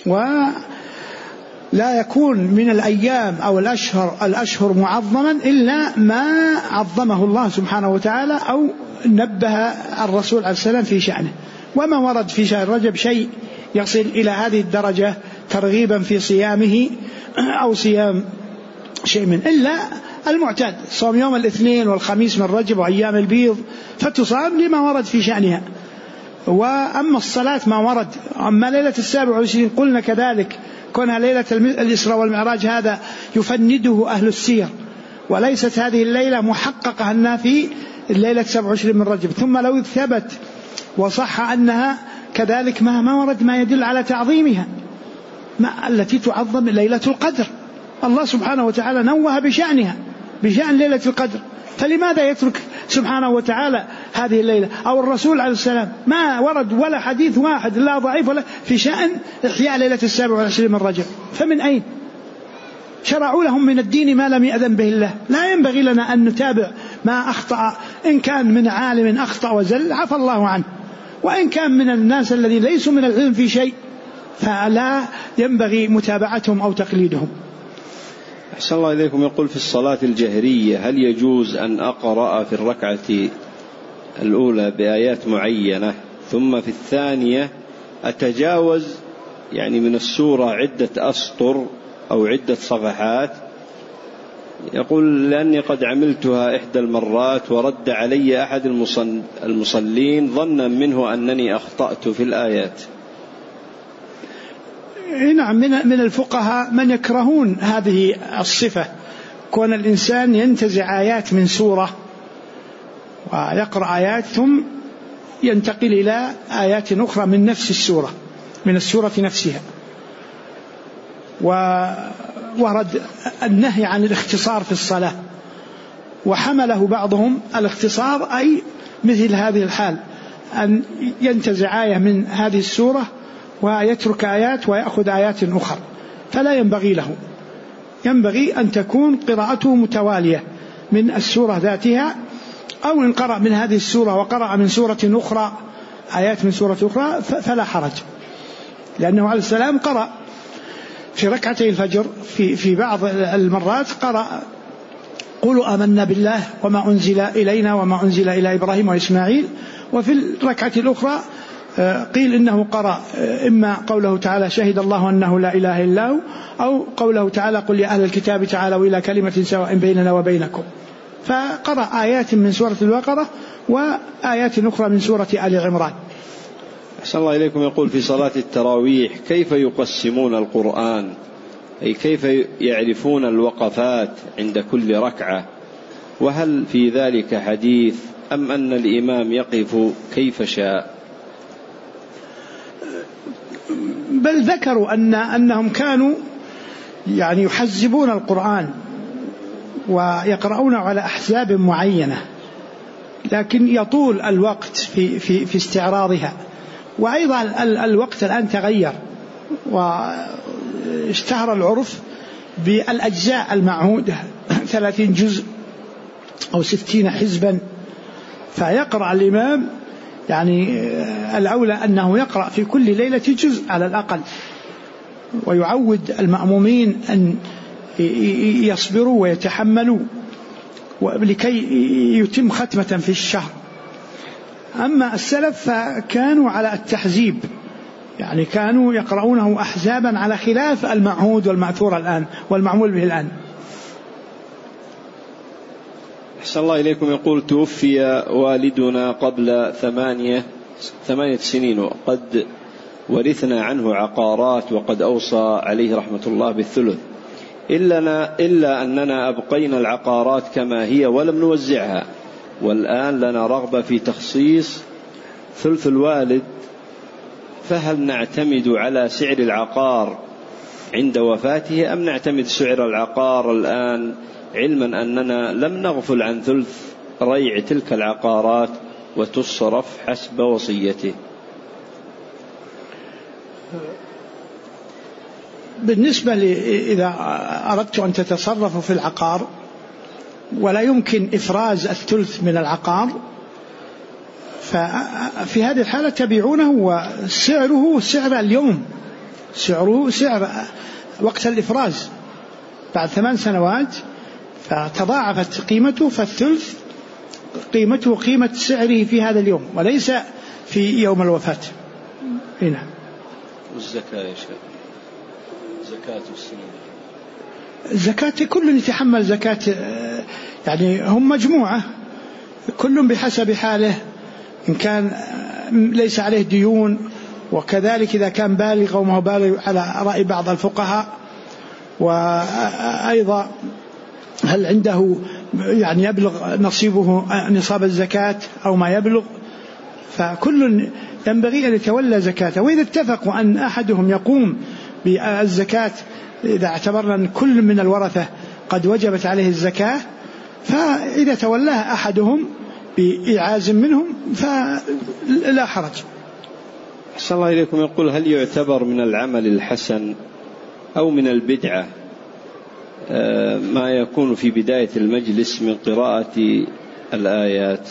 ولا يكون من الأيام أو الأشهر معظما إلا ما عظمه الله سبحانه وتعالى أو نبه الرسول عليه السلام في شأنه. وما ورد في شهر رجب شيء يصل إلى هذه الدرجة ترغيبا في صيامه أو صيام شيء من إلا المعتاد، صوم يوم الاثنين والخميس من رجب وأيام البيض فتصام لما ورد في شأنها. وأما الصلاة ما ورد. أما ليلة 27 قلنا كذلك كونها ليلة الإسراء والمعراج هذا يفنده أهل السير، وليست هذه الليلة محققة أنها في الليلة 27 من رجب. ثم لو ثبت وصح أنها كذلك ما ورد ما يدل على تعظيمها، التي تعظم ليلة القدر، الله سبحانه وتعالى نوه بشأنها، بشأن ليلة القدر، فلماذا يترك سبحانه وتعالى هذه الليلة؟ أو الرسول عليه السلام ما ورد ولا حديث واحد لا ضعيف ولا في شأن إحياء ليلة 27 من رجب، فمن أين شرعوا لهم من الدين ما لم يأذن به الله؟ لا ينبغي لنا أن نتابع ما أخطأ، إن كان من عالم أخطأ وزل عفى الله عنه، وإن كان من الناس الذين ليسوا من العلم في شيء فلا ينبغي متابعتهم أو تقليدهم. أحسن الله إليكم. يقول: في الصلاة الجهرية هل يجوز أن أقرأ في الركعة الأولى بآيات معينة ثم في الثانية أتجاوز من السورة عدة أسطر أو عدة صفحات؟ يقول: لأني قد عملتها إحدى المرات ورد علي أحد المصلين ظنا منه أنني أخطأت في الآيات. نعم، من الفقهاء من يكرهون هذه الصفة، كون الإنسان ينتزع آيات من سورة ويقرأ آيات ثم ينتقل إلى آيات أخرى من نفس السورة، من السورة نفسها. وورد النهي عن الاختصار في الصلاة، وحمله بعضهم الاختصار أي مثل هذه الحال، أن ينتزع آية من هذه السورة ويترك آيات ويأخذ آيات أخرى، فلا ينبغي له، ينبغي أن تكون قراءته متوالية من السورة ذاتها، أو إن قرأ من هذه السورة وقرأ من سورة أخرى آيات من سورة أخرى فلا حرج، لأنه عليه السلام قرأ في ركعتي الفجر في بعض المرات قرأ: قولوا آمنا بالله وما أنزل إلينا وما أنزل إلى إبراهيم وإسماعيل. وفي الركعة الأخرى قيل إنه قرأ إما قوله تعالى: شهد الله أنه لا إله إلا هو، أو قوله تعالى: قل يا أهل الكتاب تعالوا إلى كلمة سواء بيننا وبينكم. فقرأ آيات من سورة البقرة وآيات أخرى من سورة آل عمران. أحسن الله إليكم. يقول: في صلاة التراويح كيف يقسمون القرآن؟ أي كيف يعرفون الوقفات عند كل ركعة؟ وهل في ذلك حديث أم أن الإمام يقف كيف شاء؟ بل ذكروا أنهم كانوا يحزبون القرآن ويقرؤون على أحزاب معينة، لكن يطول الوقت في استعراضها. وأيضا الوقت الآن تغير، واشتهر العرف بالأجزاء المعهودة 30 جزء أو 60 حزبا، فيقرأ الإمام يعني الأولى أنه يقرأ في كل ليلة جزء على الأقل، ويعود المأمومين أن يصبروا ويتحملوا لكي يتم ختمة في الشهر. أما السلف فكانوا على التحزيب، يعني كانوا يقرؤونه أحزابا على خلاف المعهود والمأثور الآن والمعمول به الآن. أحسن الله إليكم. يقول: توفي والدنا قبل 8 سنين، وقد ورثنا عنه عقارات، وقد أوصى عليه رحمة الله بالثلث، إلا أننا أبقينا العقارات كما هي ولم نوزعها، والآن لنا رغبة في تخصيص ثلث الوالد، فهل نعتمد على سعر العقار عند وفاته أم نعتمد سعر العقار الآن، علما أننا لم نغفل عن ثلث ريع تلك العقارات وتصرف حسب وصيته؟ بالنسبة إذا أردت أن تتصرفوا في العقار ولا يمكن إفراز الثلث من العقار، ففي هذه الحالة تبيعونه وسعره سعر اليوم، سعره سعر وقت الإفراز بعد 8 سنوات، فتضاعفت قيمته، فالثلث قيمته قيمة سعره في هذا اليوم وليس في يوم الوفاة. هنا والزكاة يا شيخ، زكاة السنين، الزكاة كل يتحمل زكاة، يعني هم مجموعة كل بحسب حاله، إن كان ليس عليه ديون، وكذلك إذا كان بالغ أو ما هو بالغ على رأي بعض الفقهاء، وأيضا هل عنده يعني يبلغ نصيبه نصاب الزكاة أو ما يبلغ، فكل ينبغي أن يتولى زكاته. وإذا اتفقوا أن أحدهم يقوم بالزكاة، إذا اعتبرنا أن كل من الورثة قد وجبت عليه الزكاة، فإذا تولاها أحدهم بإعاز منهم فلا حرج. أحسن الله إليكم. يقول: هل يعتبر من العمل الحسن أو من البدعة ما يكون في بداية المجلس من قراءة الآيات؟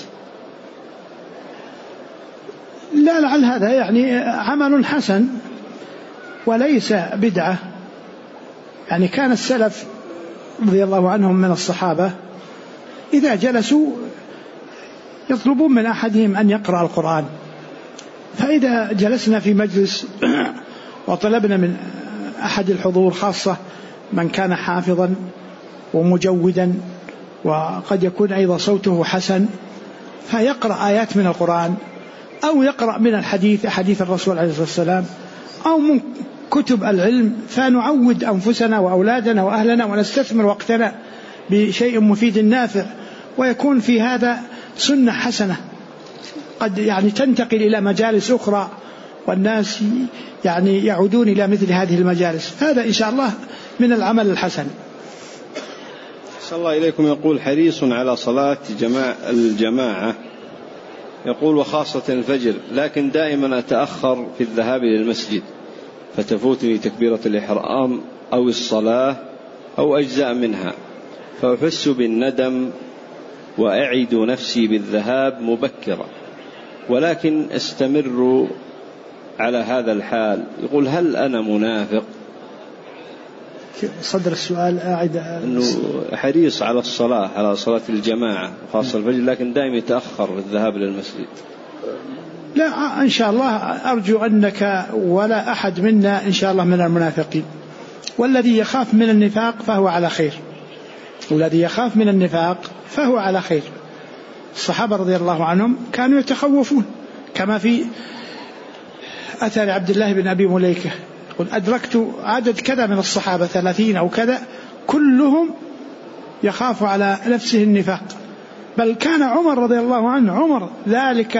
لا، لعل هذا يعني عمل حسن وليس بدعة. يعني كان السلف رضي الله عنهم من الصحابة إذا جلسوا يطلبون من أحدهم أن يقرأ القرآن، فإذا جلسنا في مجلس وطلبنا من أحد الحضور، خاصة من كان حافظا ومجودا وقد يكون أيضا صوته حسن، فيقرأ آيات من القرآن أو يقرأ من الحديث، حديث الرسول عليه الصلاة والسلام، أو من كتب العلم، فنعود أنفسنا وأولادنا وأهلنا ونستثمر وقتنا بشيء مفيد نافع، ويكون في هذا سنة حسنة قد يعني تنتقل إلى مجالس أخرى والناس يعني يعودون إلى مثل هذه المجالس. هذا إن شاء الله من العمل الحسن. صلى الله إليكم. يقول: حريص على صلاة الجماعة، يقول وخاصة الفجر، لكن دائما أتأخر في الذهاب إلى المسجد، فتفوتني تكبيرة الإحرام أو الصلاة أو أجزاء منها، فأحس بالندم وأعد نفسي بالذهاب مبكرا، ولكن استمر على هذا الحال. يقول: هل أنا منافق؟ صدر السؤال أعد. أنه حريص على الصلاة، على صلاة الجماعة خاصة الفجر، لكن دائما يتأخر الذهاب إلى المسجد. لا، إن شاء الله أرجو أنك ولا أحد منا إن شاء الله من المنافقين، والذي يخاف من النفاق فهو على خير، والذي يخاف من النفاق فهو على خير. الصحابة رضي الله عنهم كانوا يتخوفون، كما في أثر عبد الله بن أبي مليكة يقول: أدركت عدد كذا من الصحابة 30 أو كذا، كلهم يخاف على نفسه النفاق. بل كان عمر رضي الله عنه، عمر ذلك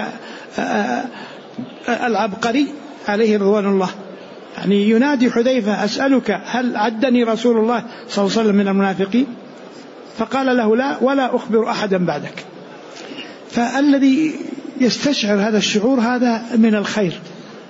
العبقري عليه رضوان الله، يعني ينادي حذيفة: أسألك هل عدني رسول الله صلى الله عليه وسلم من المنافقين؟ فقال له: لا، ولا أخبر أحدا بعدك. فالذي يستشعر هذا الشعور هذا من الخير.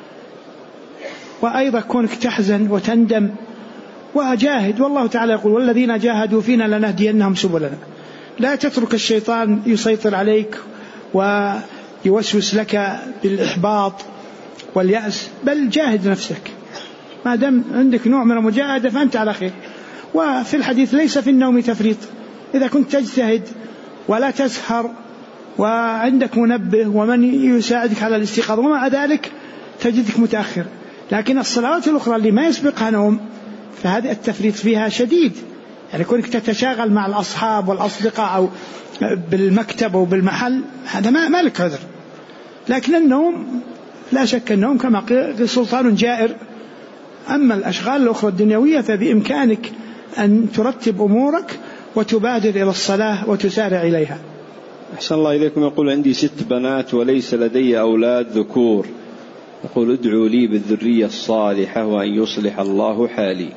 وأيضا كونك تحزن وتندم وجاهد، والله تعالى يقول والذين جاهدوا فينا لنهدينهم سبلنا. لا تترك الشيطان يسيطر عليك ويوسوس لك بالإحباط واليأس، بل جاهد نفسك ما دام عندك نوع من المجاهدة فأنت على خير. وفي الحديث ليس في النوم تفريط، إذا كنت تجتهد ولا تسهر وعندك منبه ومن يساعدك على الاستيقاظ ومع ذلك تجدك متأخر. لكن الصلوات الأخرى اللي ما يسبقها نوم فهذه التفريط فيها شديد، يعني كونك تتشاغل مع الأصحاب والأصدقاء أو بالمكتب أو بالمحل هذا ما لك عذر. لكن النوم لا شك النوم كما قيل سلطان جائر. أما الأشغال الأخرى الدنيوية فبإمكانك أن ترتب أمورك وتبادر إلى الصلاة وتسارع إليها. أحسن الله إليكم. يقول عندي 6 بنات وليس لدي أولاد ذكور، يقول ادعوا لي بالذرية الصالحة وأن يصلح الله حالي.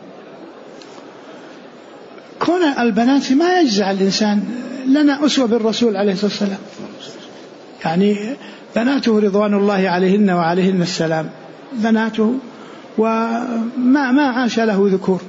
كون البنات ما يجزع الإنسان، لنا أسوة بالرسول عليه الصلاة والسلام، يعني بناته رضوان الله عليهن وعليهن السلام بناته وما عاش له ذكور.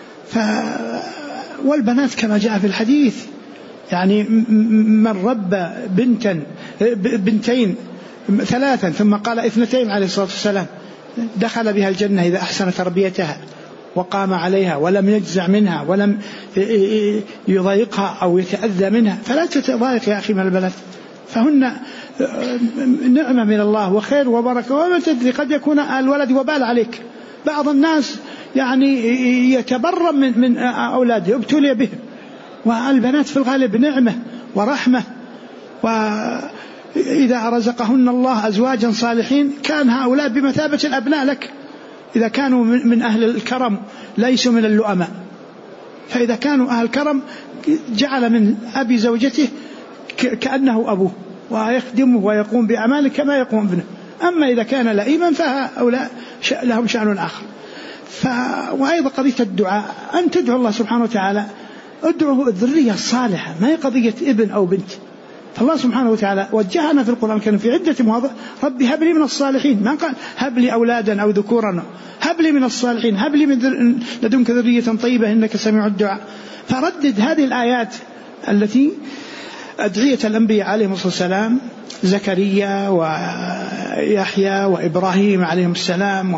والبنات كما جاء في الحديث يعني من رب بنتين 3 ثم قال 2 عليه الصلاة والسلام دخل بها الجنة إذا أحسن تربيتها وقام عليها ولم يجزع منها ولم يضايقها أو يتأذى منها. فلا تتضايق يا أخي من البنات، فهن نعمة من الله وخير وبركة، وما تدري قد يكون الولد وبال عليك. بعض الناس يعني يتبرم من أولاده ابتلي بهم، والبنات في الغالب نعمة ورحمة. وإذا رزقهن الله أزواجا صالحين كان هؤلاء بمثابة الأبناء لك، إذا كانوا من أهل الكرم ليسوا من اللؤماء. فإذا كانوا أهل الكرم جعل من أبي زوجته كأنه أبوه ويخدمه ويقوم بأعماله كما يقوم ابنه. أما إذا كان لئيما فهؤلاء لهم شأن آخر. وأيضا قضية الدعاء، أن تدعو الله سبحانه وتعالى، ادعوه الذرية الصالحة، ما هي قضية ابن أو بنت. فالله سبحانه وتعالى وجهنا في القرآن كان في عدة مواضع رب هب لي من الصالحين، ما قال هب لي أولادا أو ذكورا، هب لي من الصالحين، هب لي من لدنك ذرية طيبة إنك سميع الدعاء. فردد هذه الآيات التي أدعية الأنبياء عليهم الصلاة والسلام، زكريا ويحيى وإبراهيم عليهم السلام،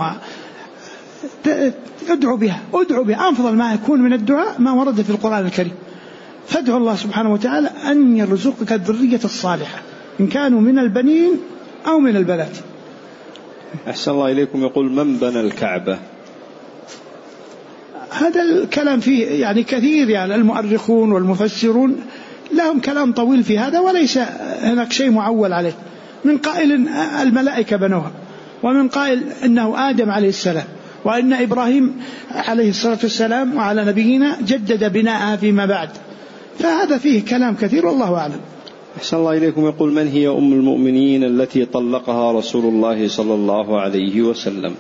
ادعو بها أفضل ما يكون من الدعاء ما ورد في القرآن الكريم. فادعو الله سبحانه وتعالى أن يرزقك الذرية الصالحة إن كانوا من البنين أو من البنات. أحسن الله إليكم. يقول من بنى الكعبة؟ هذا الكلام فيه يعني كثير، يعني المؤرخون والمفسرون لهم كلام طويل في هذا، وليس هناك شيء معول عليه. من قائل الملائكة بنوها، ومن قائل إنه آدم عليه السلام، وإن إبراهيم عليه الصلاة والسلام وعلى نبينا جدد بناءها فيما بعد. فهذا فيه كلام كثير والله أعلم. أحسن الله إليكم. يقول من هي أم المؤمنين التي طلقها رسول الله صلى الله عليه وسلم؟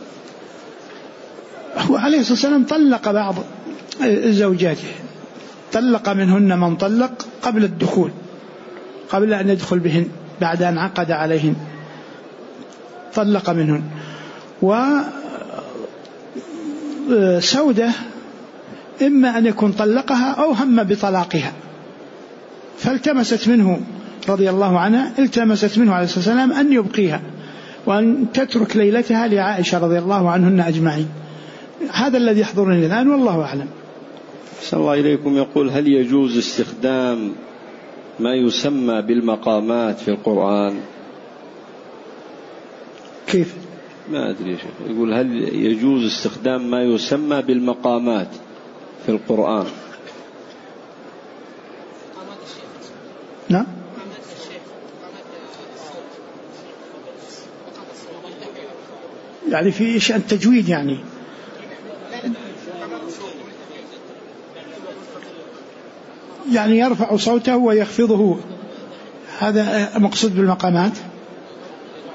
هو عليه الصلاة والسلام طلق بعض زوجاته، طلق منهن من طلق قبل الدخول، قبل أن يدخل بهن، بعد أن عقد عليهن طلق منهن. وسودة إما أن يكون طلقها أو هم بطلاقها، فالتمست منه رضي الله عنها، التمست منه عليه الصلاة والسلام أن يبقيها وأن تترك ليلتها لعائشة رضي الله عنهن أجمعين. هذا الذي يحضرني الآن والله أعلم. أحسن الله إليكم. يقول هل يجوز استخدام ما يسمى بالمقامات في القرآن؟ كيف؟ ما أدري يا شيخ. يقول هل يجوز استخدام ما يسمى بالمقامات في القرآن؟ نعم. يعني في شأن التجويد يعني يرفع صوته ويخفضه، هذا مقصود بالمقامات.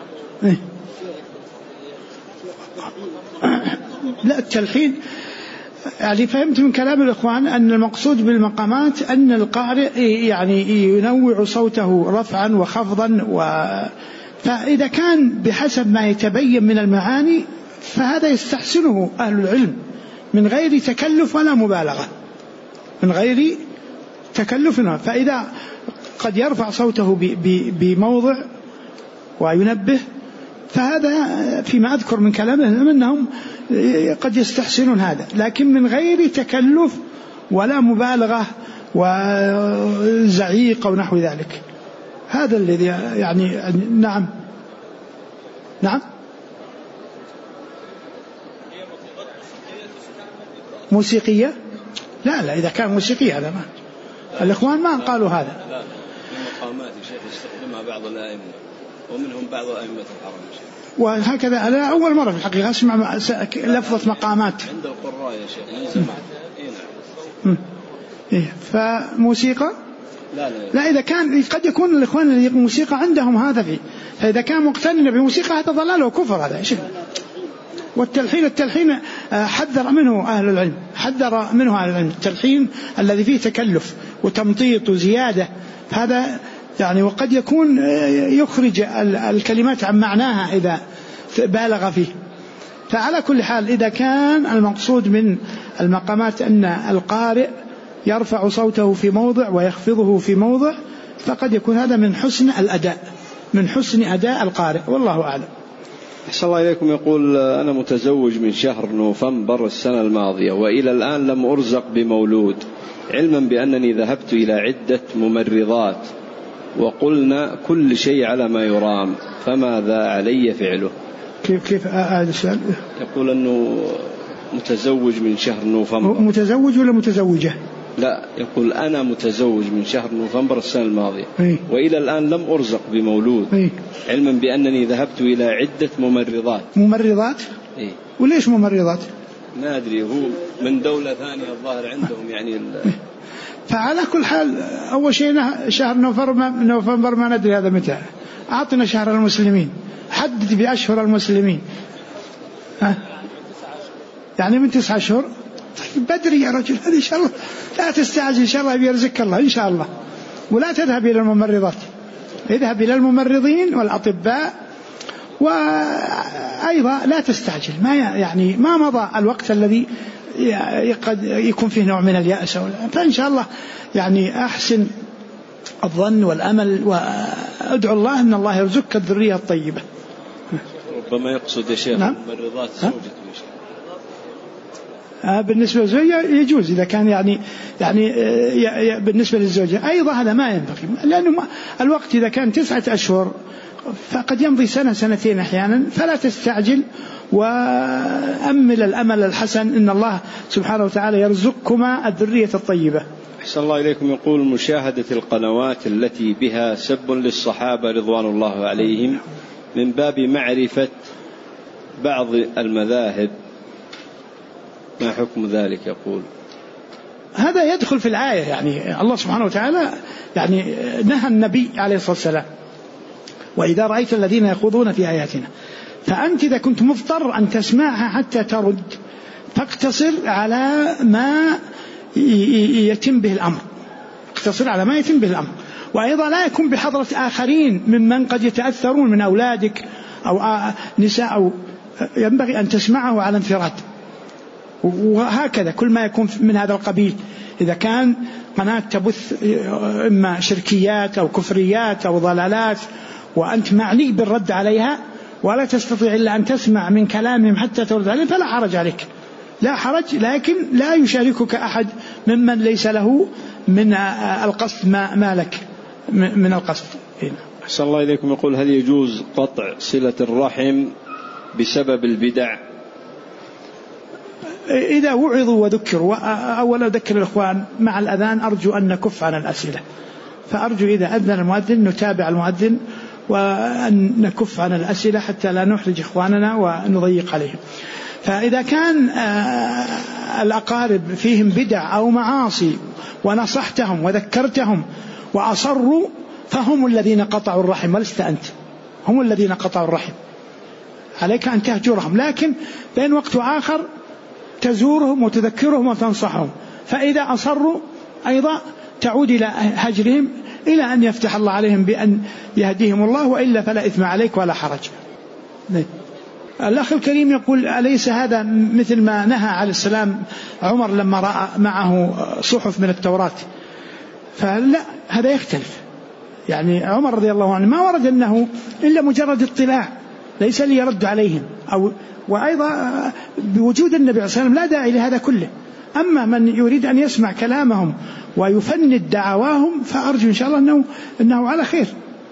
لا، التلحين يعني فهمت من كلام الإخوان أن المقصود بالمقامات أن القارئ يعني ينوع صوته رفعا وخفضا، فإذا كان بحسب ما يتبين من المعاني فهذا يستحسنه أهل العلم من غير تكلف ولا مبالغة، من غير تكلف. فإذا قد يرفع صوته بموضع وينبه فهذا فيما أذكر من كلامهم أنهم قد يستحسنون هذا، لكن من غير تكلف ولا مبالغة وزعيق أو نحو ذلك. هذا الذي يعني نعم موسيقية. لا إذا كان موسيقية هذا ما الإخوان ما قالوا هذا. لا في مقامات شيخ يستخدمها بعض الأئمة ومنهم بعض أئمة الحرم. وهكذا أنا أول مرة في الحقيقة أسمع لفظة مقامات عند القراء يا شيخ. فموسيقى لا إذا كان قد يكون الإخوان اللي موسيقى عندهم هذا فيه، فإذا كان مقترن بموسيقى هذا ضلال وكفر هذا شيء. والتلحين حذر منه أهل العلم، التلحين الذي فيه تكلف وتمطيط وزيادة هذا يعني، وقد يكون يخرج الكلمات عن معناها إذا بالغ فيه. فعلى كل حال إذا كان المقصود من المقامات أن القارئ يرفع صوته في موضع ويخفضه في موضع فقد يكون هذا من حسن أداء القارئ، والله أعلم. أحسن الله إليكم. يقول أنا متزوج من شهر نوفمبر السنة الماضية وإلى الآن لم أرزق بمولود، علما بأنني ذهبت إلى عدة ممرضات وقلنا كل شيء على ما يرام، فماذا علي فعله؟ كيف هذا السؤال؟ يقول أنه متزوج من شهر نوفمبر. متزوج ولا متزوجة؟ لا، يقول أنا متزوج من شهر نوفمبر السنة الماضية وإلى الآن لم أرزق بمولود، علما بأنني ذهبت إلى عدة ممرضات؟ وليش ممرضات؟ ما أدري، هو من دولة ثانية الظاهر عندهم يعني فعلى كل حال أول شيء شهر نوفمبر ما ندري هذا متى، أعطنا شهر المسلمين، حدد بأشهر المسلمين يعني من 9 أشهر. بدري يا رجل، هذه إن شاء الله لا تستعجل، إن شاء الله بيرزقك الله إن شاء الله. ولا تذهب إلى الممرضات، اذهب إلى الممرضين والأطباء. وأيضا لا تستعجل، ما مضى الوقت الذي قد يكون فيه نوع من اليأس، فإن شاء الله يعني أحسن الظن والأمل وأدعو الله أن الله يرزقك الذرية الطيبة. ربما يقصد يا شيخ ممرضات زوجته. بالنسبة للزوجة يجوز إذا كان يعني بالنسبة للزوجة أيضا هذا ما ينبغي، لأنه الوقت إذا كان 9 أشهر فقد يمضي سنة سنتين أحيانا، فلا تستعجل وأمل الأمل الحسن إن الله سبحانه وتعالى يرزقكما الذرية الطيبة. أحسن الله إليكم. يقول مشاهدة القنوات التي بها سب للصحابة رضوان الله عليهم من باب معرفة بعض المذاهب، ما حكم ذلك؟ يقول هذا يدخل في الآية، يعني الله سبحانه وتعالى يعني نهى النبي عليه الصلاة والسلام وإذا رأيت الذين يخوضون في آياتنا، فأنت إذا كنت مضطر أن تسمعها حتى ترد فاقتصر على ما يتم به الأمر، وأيضا لا يكون بحضرة آخرين ممن قد يتأثرون من أولادك أو نساء، أو ينبغي أن تسمعه على انفراد. وهكذا كل ما يكون من هذا القبيل، إذا كان قناة تبث إما شركيات أو كفريات أو ضلالات وأنت معني بالرد عليها ولا تستطيع إلا أن تسمع من كلامهم حتى ترد عليهم فلا حرج عليك، لا حرج، لكن لا يشاركك أحد ممن ليس له من القصد ما لك من القصد. أحسن الله إليكم. يقول هل يجوز قطع صلة الرحم بسبب البدع؟ إذا وعظوا وذكروا. أولا أذكر الإخوان مع الأذان أرجو أن نكف عن الأسئلة، فأرجو إذا أذن المؤذن نتابع المؤذن وأن نكف عن الأسئلة حتى لا نحرج إخواننا ونضيق عليهم. فإذا كان الأقارب فيهم بدع أو معاصي ونصحتهم وذكرتهم وأصروا فهم الذين قطعوا الرحم ولست أنت، هم الذين قطعوا الرحم، عليك أن تهجرهم. لكن بين وقت وآخر تزورهم وتذكرهم وتنصحهم، فإذا أصروا أيضا تعود إلى هجرهم إلى أن يفتح الله عليهم بأن يهديهم الله، وإلا فلا إثم عليك ولا حرج. الأخ الكريم يقول: أليس هذا مثل ما نهى عليه السلام عمر لما رأى معه صحف من التوراة؟ فلا، هذا يختلف. يعني عمر رضي الله عنه ما ورد أنه إلا مجرد اطلاع، ليس ليرد عليهم، وأيضا بوجود النبي عليه الصلاة والسلام لا داعي لهذا كله. أما من يريد أن يسمع كلامهم ويفند دعواهم فأرجو إن شاء الله أنه على خير.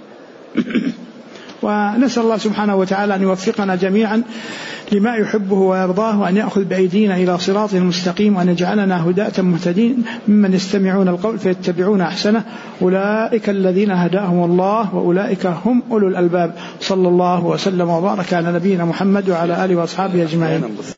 ونسأل الله سبحانه وتعالى أن يوفقنا جميعا لما يحبه ويرضاه، وأن يأخذ بأيدينا إلى صراطه المستقيم، وأن يجعلنا هداة مهتدين ممن يستمعون القول فيتبعون أحسنه. أولئك الذين هداهم الله وأولئك هم أولو الألباب. صلى الله وسلم وبارك على نبينا محمد وعلى آله وأصحابه أجمعين.